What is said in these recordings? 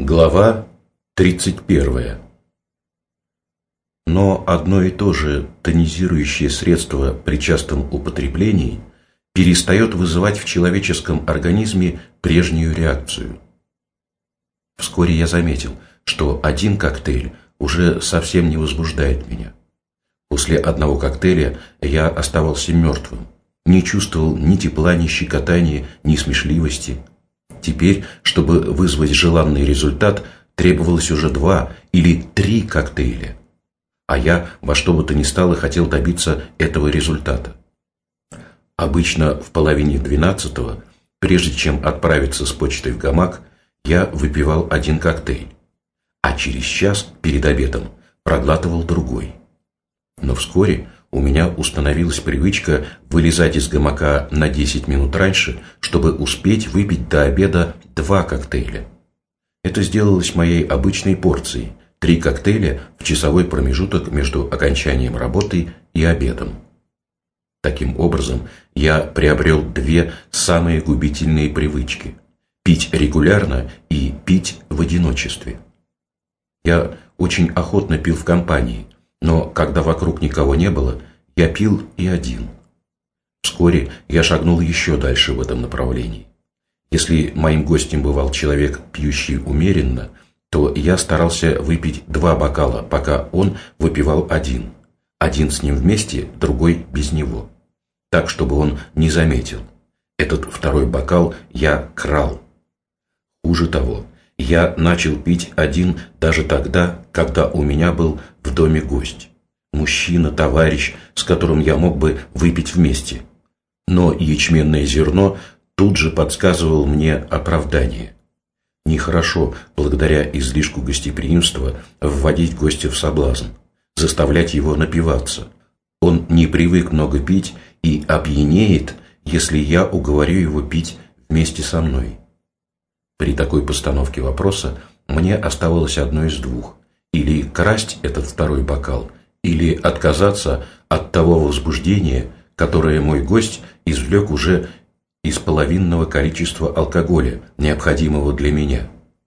Глава 31. Но одно и то же тонизирующее средство при частом употреблении перестает вызывать в человеческом организме прежнюю реакцию. Вскоре я заметил, что один коктейль уже совсем не возбуждает меня. После одного коктейля я оставался мертвым, не чувствовал ни тепла, ни щекотания, ни смешливости. Теперь, чтобы вызвать желанный результат, требовалось уже 2 или 3 коктейля. А я во что бы то ни стало хотел добиться этого результата. Обычно в половине 12-го, прежде чем отправиться с почтой в гамак, я выпивал один коктейль, а через час перед обедом проглатывал другой. Но вскоре у меня установилась привычка вылезать из гамака на 10 минут раньше, чтобы успеть выпить до обеда 2 коктейля. Это сделалось моей обычной порцией – 3 коктейля в часовой промежуток между окончанием работы и обедом. Таким образом, я приобрел 2 самые губительные привычки – пить регулярно и пить в одиночестве. Я очень охотно пил в компании, но когда вокруг никого не было, я пил и один. Вскоре я шагнул еще дальше в этом направлении. Если моим гостем бывал человек, пьющий умеренно, то я старался выпить 2 бокала, пока он выпивал один. Один с ним вместе, другой без него. Так, чтобы он не заметил. Этот второй бокал я крал. Хуже того, я начал пить один даже тогда, когда у меня был в доме гость. Мужчина, товарищ, с которым я мог бы выпить вместе. Но ячменное зерно тут же подсказывало мне оправдание. Нехорошо, благодаря излишку гостеприимства, вводить гостя в соблазн, заставлять его напиваться. Он не привык много пить и опьянеет, если я уговорю его пить вместе со мной. При такой постановке вопроса мне оставалось одно из двух: или красть этот второй бокал, или отказаться от того возбуждения, которое мой гость извлек уже из половинного количества алкоголя, необходимого для меня.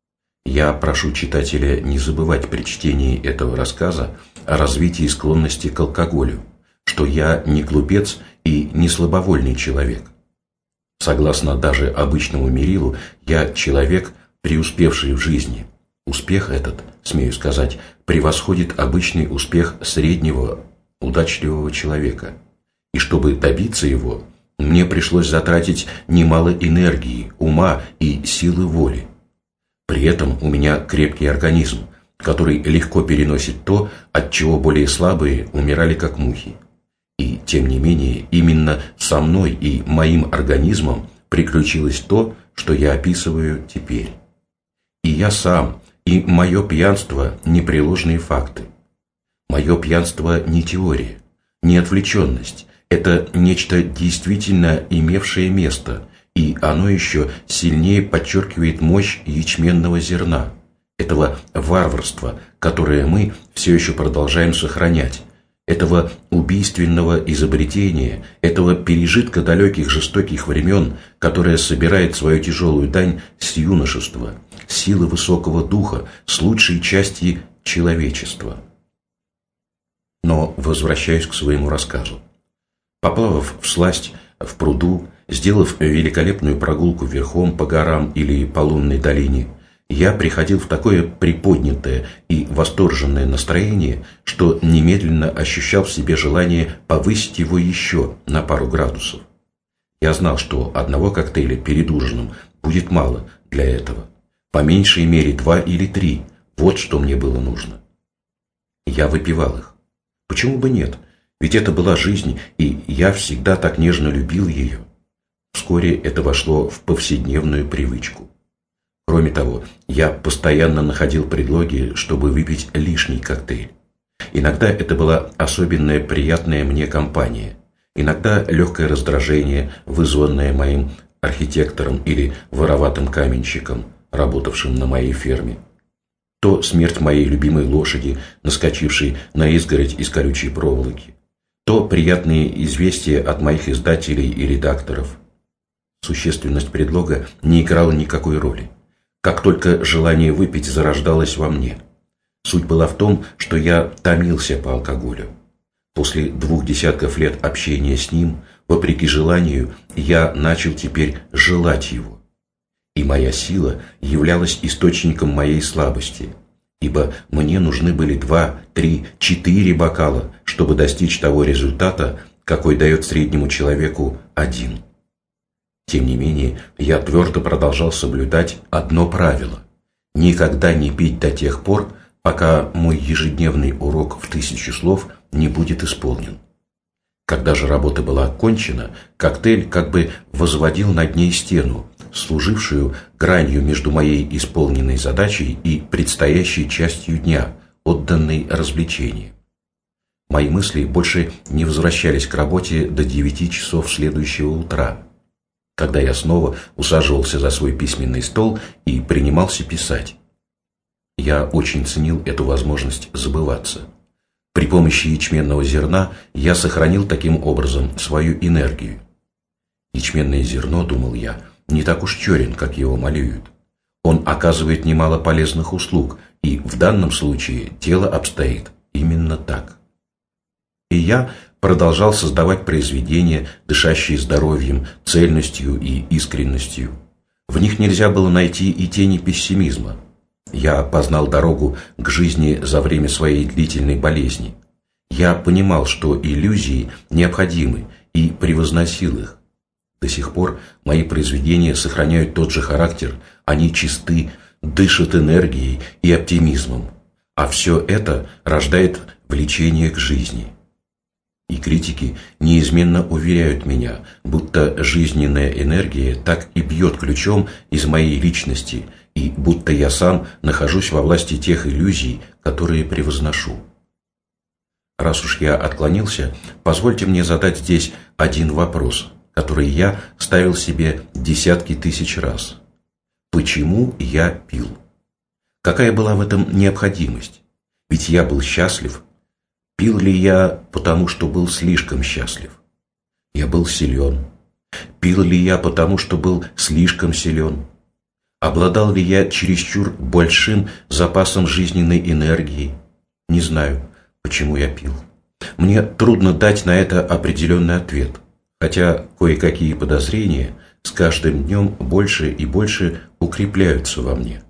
Я прошу читателя не забывать при чтении этого рассказа о развитии склонности к алкоголю, что я не глупец и не слабовольный человек. Согласно даже обычному мерилу, я человек, преуспевший в жизни. Успех этот, смею сказать, превосходит обычный успех среднего, удачливого человека. И чтобы добиться его, мне пришлось затратить немало энергии, ума и силы воли. При этом у меня крепкий организм, который легко переносит то, от чего более слабые умирали как мухи. И, тем не менее, именно со мной и моим организмом приключилось то, что я описываю теперь. И я сам, и мое пьянство – непреложные факты. Мое пьянство не теория, не отвлеченность. Это нечто действительно имевшее место, и оно еще сильнее подчеркивает мощь ячменного зерна, этого варварства, которое мы все еще продолжаем сохранять, этого убийственного изобретения, этого пережитка далеких жестоких времен, которое собирает свою тяжелую дань с юношества, силы высокого духа, с лучшей части человечества. Но возвращаюсь к своему рассказу. Поплавав всласть в пруду, сделав великолепную прогулку верхом по горам или по лунной долине, я приходил в такое приподнятое и восторженное настроение, что немедленно ощущал в себе желание повысить его еще на пару градусов. Я знал, что одного коктейля перед ужином будет мало для этого. По меньшей мере 2 или 3, вот что мне было нужно. Я выпивал их. Почему бы нет? Ведь это была жизнь, и я всегда так нежно любил ее. Вскоре это вошло в повседневную привычку. Кроме того, я постоянно находил предлоги, чтобы выпить лишний коктейль. Иногда это была особенная приятная мне компания, иногда легкое раздражение, вызванное моим архитектором или вороватым каменщиком, работавшим на моей ферме. То смерть моей любимой лошади, наскочившей на изгородь из колючей проволоки, то приятные известия от моих издателей и редакторов. Существенность предлога не играла никакой роли. как только желание выпить зарождалось во мне. Суть была в том, что я томился по алкоголю. После 2 десятков лет общения с ним, вопреки желанию, я начал теперь желать его. И моя сила являлась источником моей слабости, ибо мне нужны были 2, 3, 4 бокала, чтобы достичь того результата, какой дает среднему человеку 1. Тем не менее, я твердо продолжал соблюдать одно правило – никогда не пить до тех пор, пока мой ежедневный урок в 1000 слов не будет исполнен. Когда же работа была окончена, коктейль как бы возводил над ней стену, служившую гранью между моей исполненной задачей и предстоящей частью дня, отданной развлечению. Мои мысли больше не возвращались к работе до 9 часов следующего утра, когда я снова усаживался за свой письменный стол и принимался писать. Я очень ценил эту возможность забываться. При помощи ячменного зерна я сохранил таким образом свою энергию. Ячменное зерно, думал я, не так уж черен, как его малюют. Он оказывает немало полезных услуг, и в данном случае дело обстоит именно так. И я продолжал создавать произведения, дышащие здоровьем, цельностью и искренностью. В них нельзя было найти и тени пессимизма. Я познал дорогу к жизни за время своей длительной болезни. Я понимал, что иллюзии необходимы, и превозносил их. До сих пор мои произведения сохраняют тот же характер, они чисты, дышат энергией и оптимизмом, а все это рождает влечение к жизни. И критики неизменно уверяют меня, будто жизненная энергия так и бьет ключом из моей личности, и будто я сам нахожусь во власти тех иллюзий, которые превозношу. Раз уж я отклонился, позвольте мне задать здесь один вопрос, который я ставил себе десятки тысяч раз. Почему я пил? Какая была в этом необходимость? Ведь я был счастлив. Пил ли я, потому что был слишком счастлив? Я был силен. Пил ли я, потому что был слишком силен? Обладал ли я чересчур большим запасом жизненной энергии? Не знаю, почему я пил. Мне трудно дать на это определенный ответ, хотя кое-какие подозрения с каждым днем больше и больше укрепляются во мне.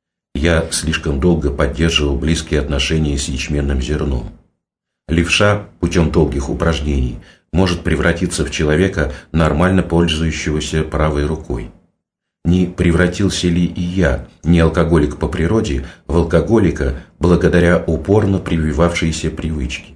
Я слишком долго поддерживал близкие отношения с ячменным зерном. Левша путем долгих упражнений может превратиться в человека, нормально пользующегося правой рукой. Не превратился ли и я, не алкоголик по природе, в алкоголика благодаря упорно прививавшейся привычке?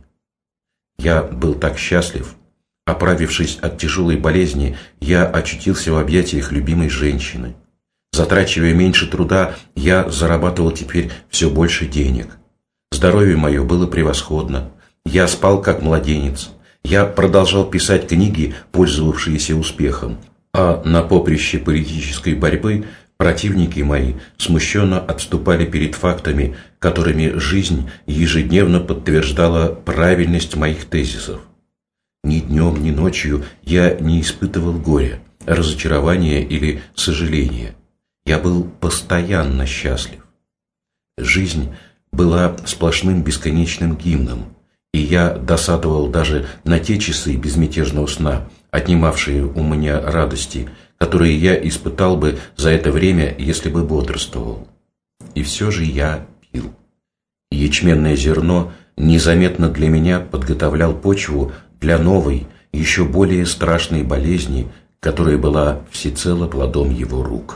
Я был так счастлив. Оправившись от тяжелой болезни, я очутился в объятиях любимой женщины. Затрачивая меньше труда, я зарабатывал теперь все больше денег. Здоровье мое было превосходно. Я спал как младенец. Я продолжал писать книги, пользовавшиеся успехом. А на поприще политической борьбы противники мои смущенно отступали перед фактами, которыми жизнь ежедневно подтверждала правильность моих тезисов. Ни днем, ни ночью я не испытывал горя, разочарования или сожаления. Я был постоянно счастлив. Жизнь была сплошным бесконечным гимном, и я досадовал даже на те часы безмятежного сна, отнимавшие у меня радости, которые я испытал бы за это время, если бы бодрствовал. И все же я пил. Ячменное зерно незаметно для меня подготовлял почву для новой, еще более страшной болезни, которая была всецело плодом его рук.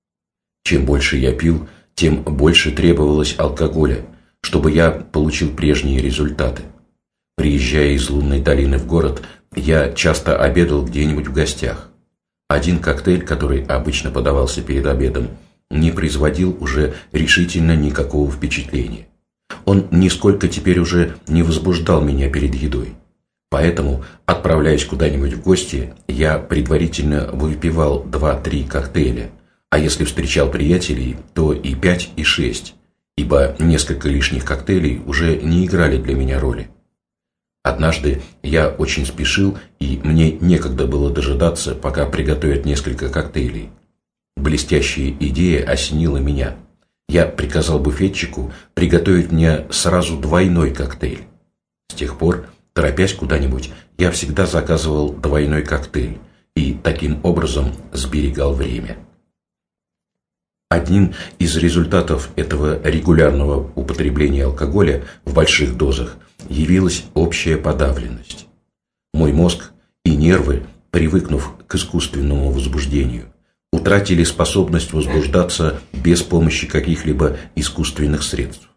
Чем больше я пил, тем больше требовалось алкоголя, чтобы я получил прежние результаты. Приезжая из лунной долины в город, я часто обедал где-нибудь в гостях. Один коктейль, который обычно подавался перед обедом, не производил уже решительно никакого впечатления. Он нисколько теперь уже не возбуждал меня перед едой. Поэтому, отправляясь куда-нибудь в гости, я предварительно выпивал 2-3 коктейля, а если встречал приятелей, то и 5, и 6, ибо несколько лишних коктейлей уже не играли для меня роли. Однажды я очень спешил, и мне некогда было дожидаться, пока приготовят несколько коктейлей. Блестящая идея осенила меня. Я приказал буфетчику приготовить мне сразу двойной коктейль. С тех пор, торопясь куда-нибудь, я всегда заказывал двойной коктейль и таким образом сберегал время. Одним из результатов этого регулярного употребления алкоголя в больших дозах явилась общая подавленность. Мой мозг и нервы, привыкнув к искусственному возбуждению, утратили способность возбуждаться без помощи каких-либо искусственных средств.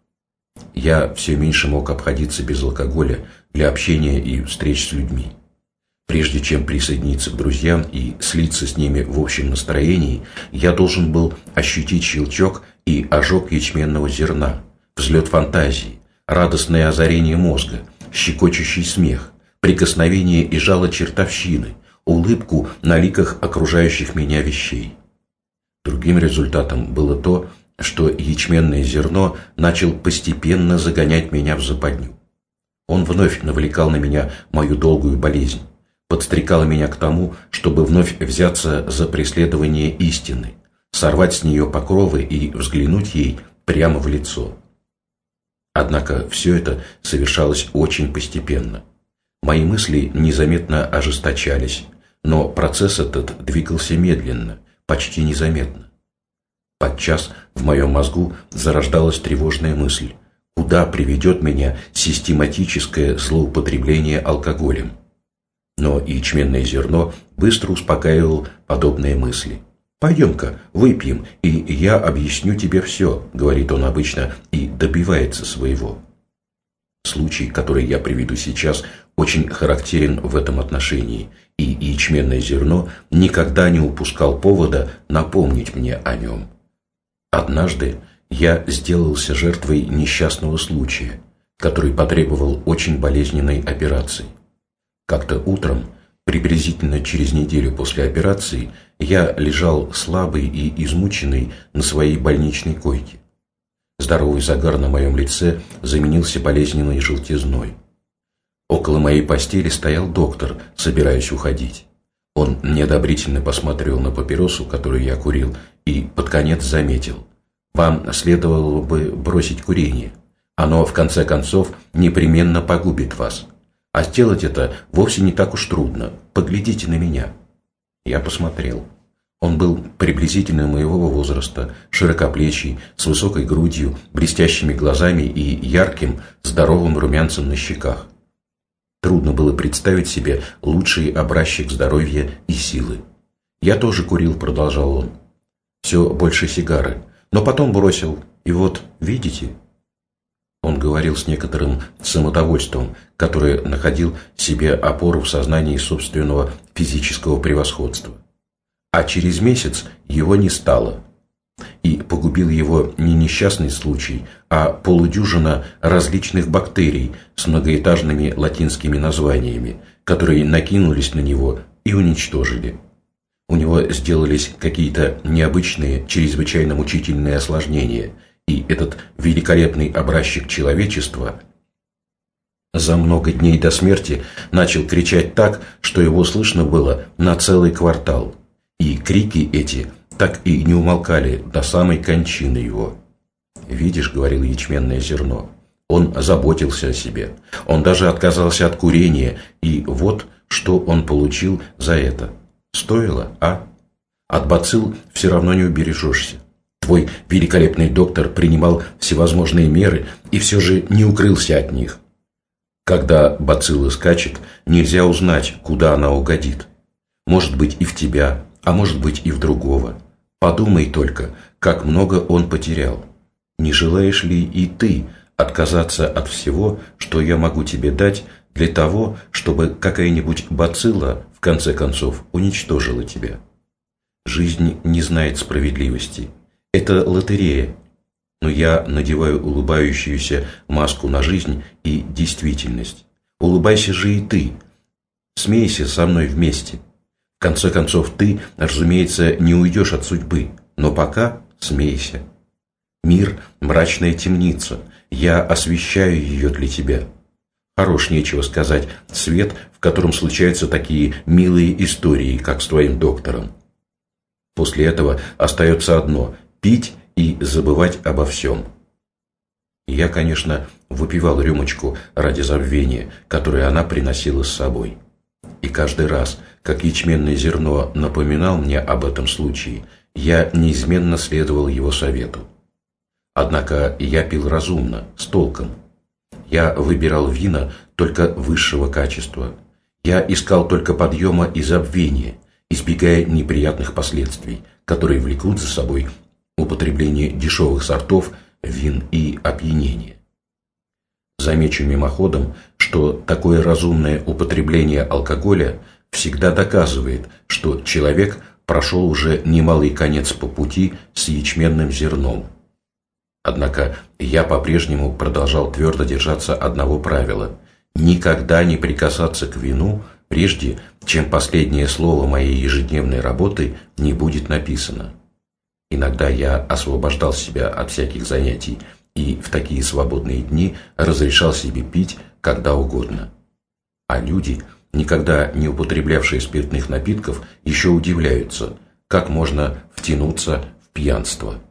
Я все меньше мог обходиться без алкоголя для общения и встреч с людьми. Прежде чем присоединиться к друзьям и слиться с ними в общем настроении, я должен был ощутить щелчок и ожог ячменного зерна, взлет фантазии, радостное озарение мозга, щекочущий смех, прикосновение и жало чертовщины, улыбку на ликах окружающих меня вещей. Другим результатом было то, что ячменное зерно начал постепенно загонять меня в западню. Он вновь навлекал на меня мою долгую болезнь, подстрекал меня к тому, чтобы вновь взяться за преследование истины, сорвать с нее покровы и взглянуть ей прямо в лицо. Однако все это совершалось очень постепенно. Мои мысли незаметно ожесточались, но процесс этот двигался медленно, почти незаметно. Подчас в моем мозгу зарождалась тревожная мысль: куда приведет меня систематическое злоупотребление алкоголем? Но ячменное зерно быстро успокаивало подобные мысли. «Пойдем-ка, выпьем, и я объясню тебе все», — говорит он обычно и добивается своего. Случай, который я приведу сейчас, очень характерен в этом отношении, и ячменное зерно никогда не упускал повода напомнить мне о нем. Однажды я сделался жертвой несчастного случая, который потребовал очень болезненной операции. Как-то утром, приблизительно через неделю после операции, я лежал слабый и измученный на своей больничной койке. Здоровый загар на моем лице заменился болезненной желтизной. Около моей постели стоял доктор, собираясь уходить. Он неодобрительно посмотрел на папиросу, которую я курил, и под конец заметил: «Вам следовало бы бросить курение. Оно, в конце концов, непременно погубит вас. А сделать это вовсе не так уж трудно. Поглядите на меня». Я посмотрел. Он был приблизительно моего возраста, широкоплечий, с высокой грудью, блестящими глазами и ярким, здоровым румянцем на щеках. Трудно было представить себе лучший образчик здоровья и силы. «Я тоже курил», — продолжал он. «Все больше сигары, но потом бросил. И вот, видите?» Он говорил с некоторым самодовольством, которое находил в себе опору в сознании собственного физического превосходства. А через месяц его не стало. И погубил его не несчастный случай, а полудюжина различных бактерий с многоэтажными латинскими названиями, которые накинулись на него и уничтожили. У него сделались какие-то необычные, чрезвычайно мучительные осложнения, и этот великолепный образчик человечества за много дней до смерти начал кричать так, что его слышно было на целый квартал. И крики эти так и не умолкали до самой кончины его. «Видишь, — говорил ячменное зерно, — он заботился о себе. Он даже отказался от курения, и вот что он получил за это. Стоило, а? От бацилл все равно не убережешься. Твой великолепный доктор принимал всевозможные меры и все же не укрылся от них. Когда бацилла скачет, нельзя узнать, куда она угодит. Может быть, и в тебя, а может быть, и в другого. Подумай только, как много он потерял. Не желаешь ли и ты отказаться от всего, что я могу тебе дать, для того, чтобы какая-нибудь бацилла, в конце концов, уничтожила тебя? Жизнь не знает справедливости. Это лотерея. Но я надеваю улыбающуюся маску на жизнь и действительность. Улыбайся же и ты. Смейся со мной вместе. В конце концов, ты, разумеется, не уйдешь от судьбы, но пока смейся. Мир – мрачная темница, я освещаю ее для тебя. Хорош, нечего сказать, свет, в котором случаются такие милые истории, как с твоим доктором. После этого остается одно – пить и забывать обо всем. Я, конечно, выпивал рюмочку ради забвения, которое она приносила с собой. И каждый раз, как ячменное зерно напоминал мне об этом случае, я неизменно следовал его совету. Однако я пил разумно, с толком. Я выбирал вина только высшего качества. Я искал только подъема и забвения, избегая неприятных последствий, которые влекут за собой употребление дешевых сортов вин и опьянение. Замечу мимоходом, что такое разумное употребление алкоголя всегда доказывает, что человек прошел уже немалый конец по пути с ячменным зерном. Однако я по-прежнему продолжал твердо держаться одного правила – никогда не прикасаться к вину, прежде чем последнее слово моей ежедневной работы не будет написано. Иногда я освобождал себя от всяких занятий и в такие свободные дни разрешал себе пить когда угодно. А люди, никогда не употреблявшие спиртных напитков, еще удивляются, как можно втянуться в пьянство.